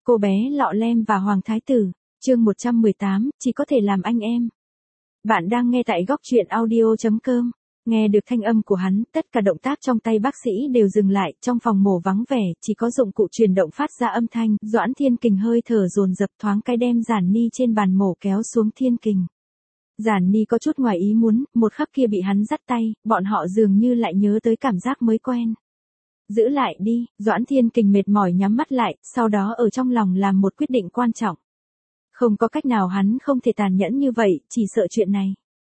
Cô bé lọ lem và Hoàng Thái Tử, chương 118, chỉ có thể làm anh em. Bạn đang nghe tại góc truyện audio.com. Nghe được thanh âm của hắn, tất cả động tác trong tay bác sĩ đều dừng lại, trong phòng mổ vắng vẻ, chỉ có dụng cụ truyền động phát ra âm thanh, Doãn Thiên Kình hơi thở dồn dập thoáng cái đem Giản Ni trên bàn mổ kéo xuống Thiên Kình. Giản Ni có chút ngoài ý muốn, một khắc kia bị hắn dắt tay, bọn họ dường như lại nhớ tới cảm giác mới quen. Giữ lại đi, Doãn Thiên Kình mệt mỏi nhắm mắt lại, sau đó ở trong lòng làm một quyết định quan trọng. Không có cách nào hắn không thể tàn nhẫn như vậy, chỉ sợ chuyện này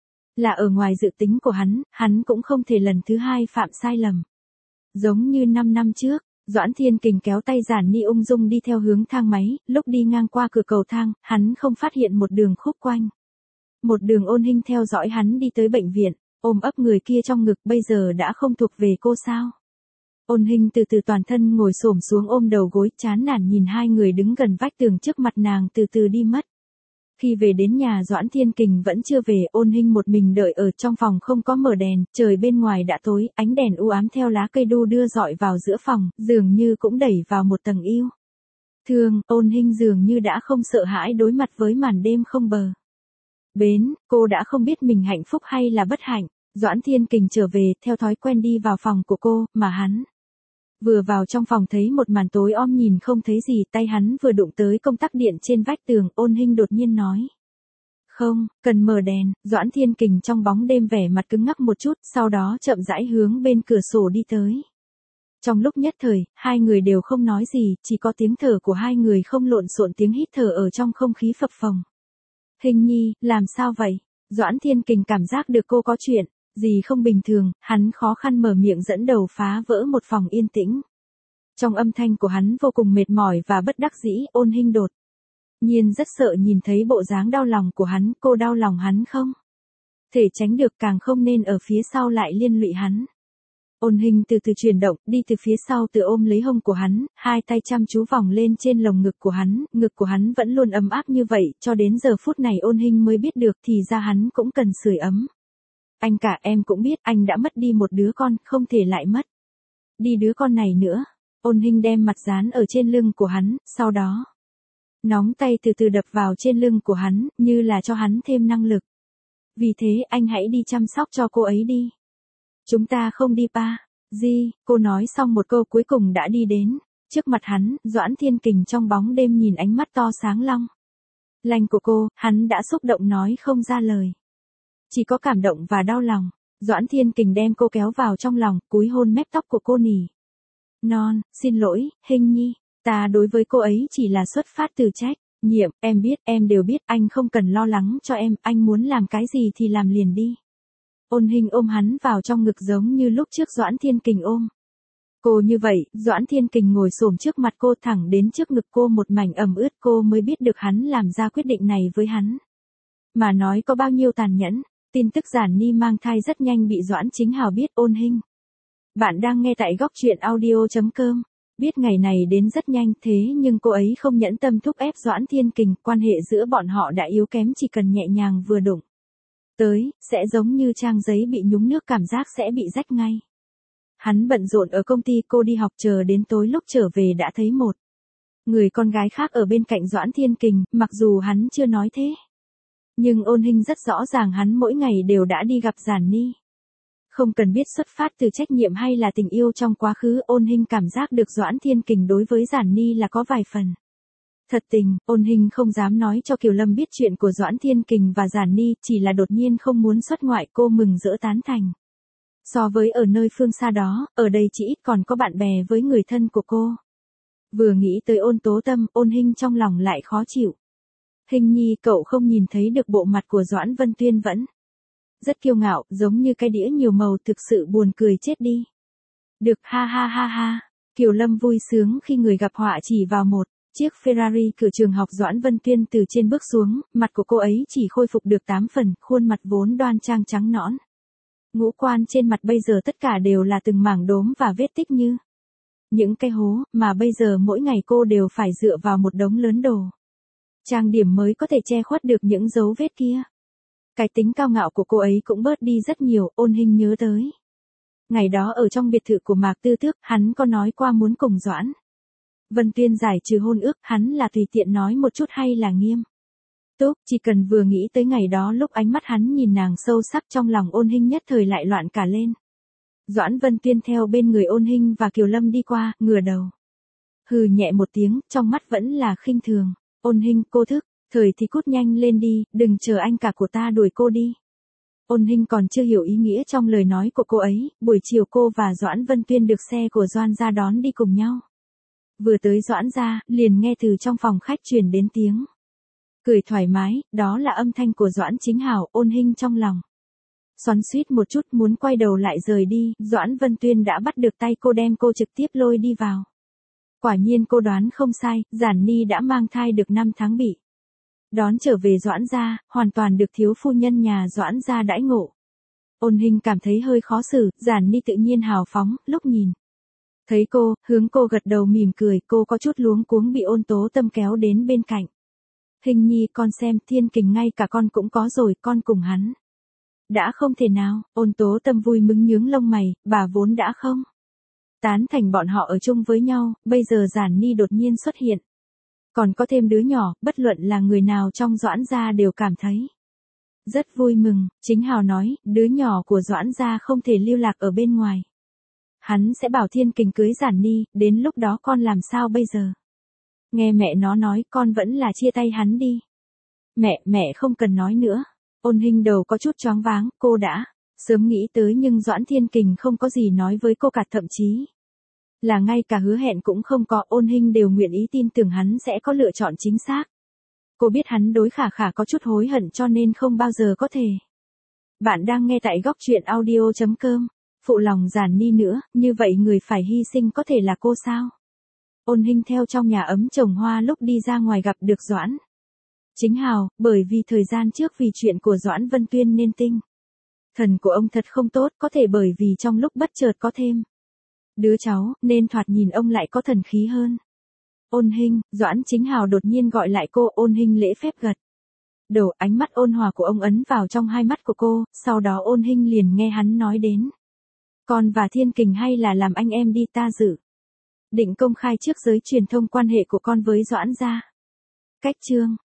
là ở ngoài dự tính của hắn cũng không thể lần thứ hai phạm sai lầm. Giống như 5 năm trước, Doãn Thiên Kình kéo tay Giản Ni ung dung đi theo hướng thang máy, lúc đi ngang qua cửa cầu thang, hắn không phát hiện một đường khúc quanh. Một đường Ôn Hinh theo dõi hắn đi tới bệnh viện, ôm ấp người kia trong ngực bây giờ đã không thuộc về cô sao. Ôn Hinh từ từ toàn thân ngồi xổm xuống ôm đầu gối, chán nản nhìn hai người đứng gần vách tường trước mặt nàng từ từ đi mất. Khi về đến nhà Doãn Thiên Kình vẫn chưa về, Ôn Hinh một mình đợi ở trong phòng không có mở đèn, trời bên ngoài đã tối, ánh đèn u ám theo lá cây đu đưa dọi vào giữa phòng, dường như cũng đẩy vào một tầng yêu thương. Ôn Hinh dường như đã không sợ hãi đối mặt với màn đêm không bờ bến, cô đã không biết mình hạnh phúc hay là bất hạnh. Doãn Thiên Kình trở về, theo thói quen đi vào phòng của cô, mà hắn vừa vào trong phòng thấy một màn tối om nhìn không thấy gì, tay hắn vừa đụng tới công tắc điện trên vách tường, Ôn Hinh đột nhiên nói. Không, cần mở đèn. Doãn Thiên Kình trong bóng đêm vẻ mặt cứng ngắc một chút, sau đó chậm rãi hướng bên cửa sổ đi tới. Trong lúc nhất thời, hai người đều không nói gì, chỉ có tiếng thở của hai người không lộn xộn, tiếng hít thở ở trong không khí phập phồng. Hình nhi, làm sao vậy? Doãn Thiên Kình cảm giác được cô có chuyện gì không bình thường, hắn khó khăn mở miệng dẫn đầu phá vỡ một phòng yên tĩnh. Trong âm thanh của hắn vô cùng mệt mỏi và bất đắc dĩ. Ôn Hinh đột nhiên rất sợ nhìn thấy bộ dáng đau lòng của hắn. Cô đau lòng hắn không thể tránh được, càng không nên ở phía sau lại liên lụy hắn. Ôn Hinh từ từ chuyển động, đi từ phía sau tự ôm lấy hông của hắn, hai tay chăm chú vòng lên trên lồng ngực của hắn vẫn luôn ấm áp như vậy, cho đến giờ phút này Ôn Hinh mới biết được thì ra hắn cũng cần sưởi ấm. Anh cả, em cũng biết anh đã mất đi một đứa con, không thể lại mất đi đứa con này nữa. Ôn Hinh đem mặt dán ở trên lưng của hắn, sau đó nóng tay từ từ đập vào trên lưng của hắn, như là cho hắn thêm năng lực. Vì thế anh hãy đi chăm sóc cho cô ấy đi. Chúng ta không đi pa. Di, cô nói xong một câu cuối cùng đã đi đến trước mặt hắn. Doãn Thiên Kình trong bóng đêm nhìn ánh mắt to sáng long lanh của cô, hắn đã xúc động nói không ra lời. Chỉ có cảm động và đau lòng. Doãn Thiên Kình đem cô kéo vào trong lòng, cúi hôn mép tóc của cô nỉ non, xin lỗi, Hinh nhi, ta đối với cô ấy chỉ là xuất phát từ trách nhiệm, em biết, em đều biết, anh không cần lo lắng cho em, anh muốn làm cái gì thì làm liền đi. Ôn Hinh ôm hắn vào trong ngực giống như lúc trước Doãn Thiên Kình ôm cô như vậy. Doãn Thiên Kình ngồi xổm trước mặt cô, thẳng đến trước ngực cô một mảnh ẩm ướt, cô mới biết được hắn làm ra quyết định này với hắn mà nói có bao nhiêu tàn nhẫn. Tin tức Giản Ni mang thai rất nhanh bị Doãn Chính Hào biết. Ôn Hinh, bạn đang nghe tại góc truyện audio.com. Biết ngày này đến rất nhanh, thế nhưng cô ấy không nhẫn tâm thúc ép Doãn Thiên Kình, quan hệ giữa bọn họ đã yếu kém, chỉ cần nhẹ nhàng vừa đụng tới, sẽ giống như trang giấy bị nhúng nước, cảm giác sẽ bị rách ngay. Hắn bận rộn ở công ty, cô đi học, chờ đến tối lúc trở về đã thấy một người con gái khác ở bên cạnh Doãn Thiên Kình, mặc dù hắn chưa nói thế. Nhưng Ôn Hinh rất rõ ràng hắn mỗi ngày đều đã đi gặp Giản Ni. Không cần biết xuất phát từ trách nhiệm hay là tình yêu trong quá khứ, Ôn Hinh cảm giác được Doãn Thiên Kình đối với Giản Ni là có vài phần thật tình. Ôn Hinh không dám nói cho Kiều Lâm biết chuyện của Doãn Thiên Kình và Giản Ni, chỉ là đột nhiên không muốn xuất ngoại, cô mừng rỡ tán thành. So với ở nơi phương xa đó, ở đây chỉ ít còn có bạn bè với người thân của cô. Vừa nghĩ tới Ôn Tố Tâm, Ôn Hinh trong lòng lại khó chịu. Hinh nhi, cậu không nhìn thấy được bộ mặt của Doãn Vân Tuyên vẫn rất kiêu ngạo, giống như cái đĩa nhiều màu, thực sự buồn cười chết đi. Được, ha ha ha ha. Kiều Lâm vui sướng khi người gặp họa chỉ vào một chiếc Ferrari cửa trường học. Doãn Vân Tuyên từ trên bước xuống, mặt của cô ấy chỉ khôi phục được 8 phần, khuôn mặt vốn đoan trang trắng nõn. Ngũ quan trên mặt bây giờ tất cả đều là từng mảng đốm và vết tích như những cái hố, mà bây giờ mỗi ngày cô đều phải dựa vào một đống lớn đồ trang điểm mới có thể che khuất được những dấu vết kia. Cái tính cao ngạo của cô ấy cũng bớt đi rất nhiều. Ôn Hinh nhớ tới ngày đó ở trong biệt thự của Mạc Tư Tước, hắn có nói qua muốn cùng Doãn Vân Tuyên giải trừ hôn ước, hắn là tùy tiện nói một chút hay là nghiêm túc, chỉ cần vừa nghĩ tới ngày đó lúc ánh mắt hắn nhìn nàng sâu sắc trong lòng Ôn Hinh nhất thời lại loạn cả lên. Doãn Vân Tuyên theo bên người Ôn Hinh và Kiều Lâm đi qua, ngửa đầu. Hừ nhẹ một tiếng, trong mắt vẫn là khinh thường. Ôn Hinh, cô thức, thời thì cút nhanh lên đi, đừng chờ anh cả của ta đuổi cô đi. Ôn Hinh còn chưa hiểu ý nghĩa trong lời nói của cô ấy, buổi chiều cô và Doãn Vân Tuyên được xe của Doãn gia đón đi cùng nhau. Vừa tới Doãn gia, liền nghe từ trong phòng khách truyền đến tiếng cười thoải mái, đó là âm thanh của Doãn Chính Hào. Ôn Hinh trong lòng xoắn xuýt một chút muốn quay đầu lại rời đi, Doãn Vân Tuyên đã bắt được tay cô đem cô trực tiếp lôi đi vào. Quả nhiên cô đoán không sai, Giản Ni đã mang thai được 5 tháng bị đón trở về Doãn gia, hoàn toàn được thiếu phu nhân nhà Doãn gia đãi ngộ. Ôn Hinh cảm thấy hơi khó xử, Giản Ni tự nhiên hào phóng, lúc nhìn thấy cô, hướng cô gật đầu mỉm cười, cô có chút luống cuống bị Ôn Tố Tâm kéo đến bên cạnh. Hình nhi, con xem, Thiên Kình ngay cả con cũng có rồi, con cùng hắn đã không thể nào. Ôn Tố Tâm vui mừng nhướng lông mày, bà vốn đã không tán thành bọn họ ở chung với nhau, bây giờ Giản Ni đột nhiên xuất hiện. Còn có thêm đứa nhỏ, bất luận là người nào trong Doãn gia đều cảm thấy rất vui mừng. Chính Hào nói, đứa nhỏ của Doãn gia không thể lưu lạc ở bên ngoài. Hắn sẽ bảo Thiên Kình cưới Giản Ni, đến lúc đó con làm sao bây giờ? Nghe mẹ nó nói, con vẫn là chia tay hắn đi. Mẹ không cần nói nữa. Ôn Hinh đầu có chút choáng váng, cô đã sớm nghĩ tới nhưng Doãn Thiên Kình không có gì nói với cô cả, thậm chí là ngay cả hứa hẹn cũng không có. Ôn Hinh đều nguyện ý tin tưởng hắn sẽ có lựa chọn chính xác. Cô biết hắn đối Khả Khả có chút hối hận cho nên không bao giờ có thể. Bạn đang nghe tại góc truyện audio.com. Phụ lòng Giản Ni nữa, như vậy người phải hy sinh có thể là cô sao? Ôn Hinh theo trong nhà ấm trồng hoa lúc đi ra ngoài gặp được Doãn Chính Hào, bởi vì thời gian trước vì chuyện của Doãn Vân Tuyên nên tinh thần của ông thật không tốt, có thể bởi vì trong lúc bất chợt có thêm đứa cháu, nên thoạt nhìn ông lại có thần khí hơn. Ôn Hinh, Doãn Chính Hào đột nhiên gọi lại cô. Ôn Hinh lễ phép gật đầu, ánh mắt ôn hòa của ông ấn vào trong hai mắt của cô, sau đó Ôn Hinh liền nghe hắn nói đến. Con và Thiên Kình hay là làm anh em đi, ta dự định công khai trước giới truyền thông quan hệ của con với Doãn gia. Cách chương